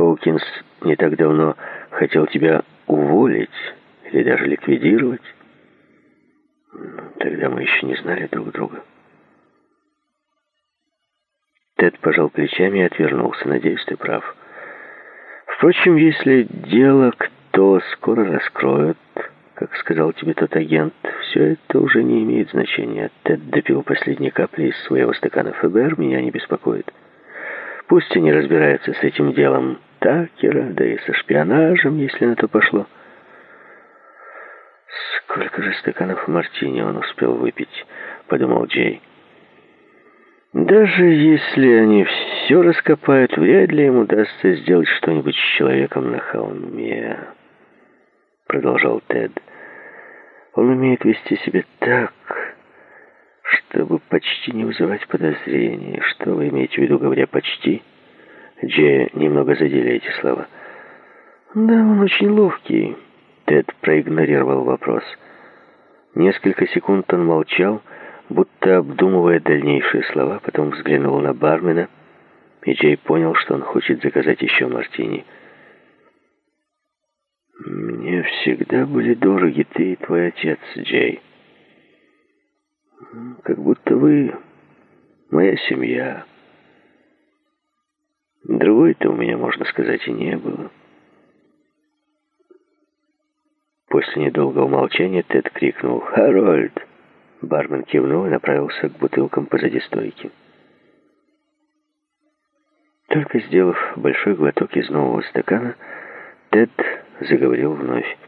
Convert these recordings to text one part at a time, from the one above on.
Хоукинс не так давно хотел тебя уволить или даже ликвидировать. Тогда мы еще не знали друг друга. Тед пожал плечами и отвернулся. Надеюсь, ты прав. Впрочем, если дело кто скоро раскроют, как сказал тебе тот агент, все это уже не имеет значения. Тед допил последние капли из своего стакана. ФБР меня не беспокоит. Пусть они разбираются с этим делом Такера, да и со шпионажем, если на то пошло. Сколько же стаканов мартини он успел выпить, подумал Джей. Даже если они все раскопают, вряд ли им удастся сделать что-нибудь с человеком на холме, продолжал Тед. Он умеет вести себя так, чтобы почти не вызывать подозрений. Что вы имеете в виду, говоря «почти»? Джея немного задели эти слова. Да, он очень ловкий. Тед проигнорировал вопрос. Несколько секунд он молчал, будто обдумывая дальнейшие слова, потом взглянул на бармена, и Джей понял, что он хочет заказать еще мартини. «Мне всегда были дороги ты и твой отец, Джей. Как будто вы моя семья. Другой-то у меня, можно сказать, и не было». После недолгого молчания Тед крикнул «Харольд!». Бармен кивнул и направился к бутылкам позади стойки. Только сделав большой глоток из нового стакана, Тед заговорил вновь.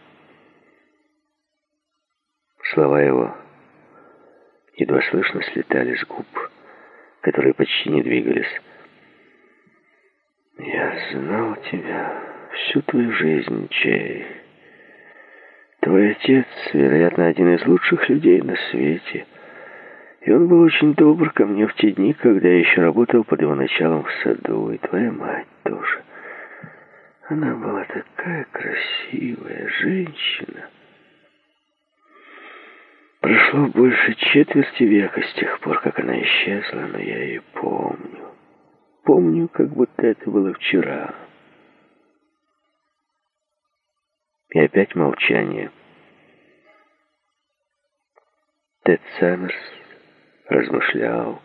Слова его едва слышно слетали с губ, которые почти не двигались. «Я знал тебя всю твою жизнь, Джей. Твой отец, вероятно, один из лучших людей на свете. И он был очень добр ко мне в те дни, когда я еще работал под его началом в саду. И твоя мать тоже. Она была такая красивая женщина. Прошло больше четверти века с тех пор, как она исчезла, но я ее помню. Помню, как будто это было вчера». И опять молчание. Тед Саммерс размышлял.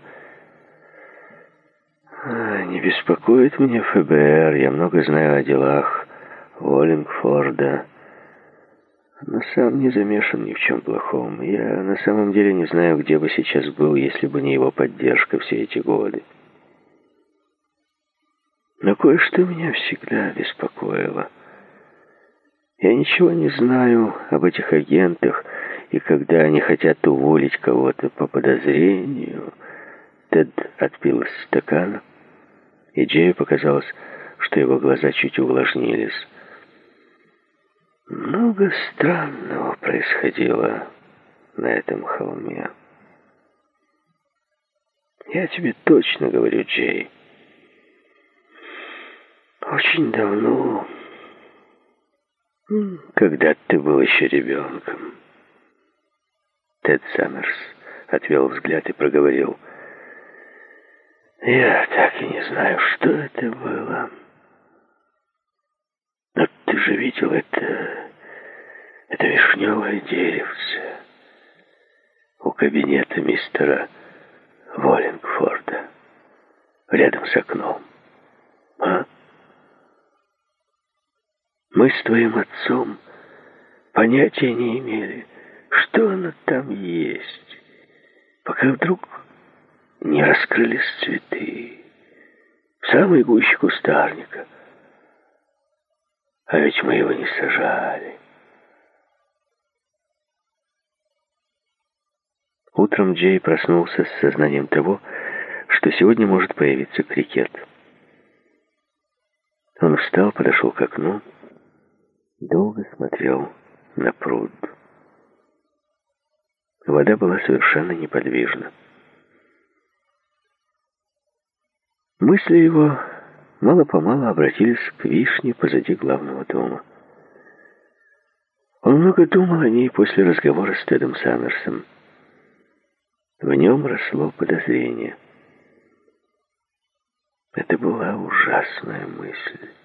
«Не беспокоит меня ФБР. Я много знаю о делах Уоллингфорда, но сам не замешан ни в чем плохом. Я на самом деле не знаю, где бы сейчас был, если бы не его поддержка все эти годы. Но кое-что меня всегда беспокоило. Я ничего не знаю об этих агентах, и когда они хотят уволить кого-то по подозрению...» Тед отпил из стакана, и Джею показалось, что его глаза чуть увлажнились. Много странного происходило на этом холме. Я тебе точно говорю, Джей. Очень давно... когда ты был еще ребенком. Тед Саммерс отвел взгляд и проговорил. Я так и не знаю, что это было. Но ты же видел это вишневое деревце у кабинета мистера Уоллингфорда, рядом с окном. А? Мы с твоим отцом понятия не имели, что оно там есть, пока вдруг не раскрылись цветы в самой гуще кустарника. А ведь мы его не сажали. Утром Джей проснулся с сознанием того, что сегодня может появиться крикет. Он встал, подошел к окну, долго смотрел на пруд. Вода была совершенно неподвижна. Мысли его мало-помалу обратились к вишне позади главного дома. Он много думал о ней после разговора с Тедом Саммерсом. В нем росло подозрение. Это была ужасная мысль.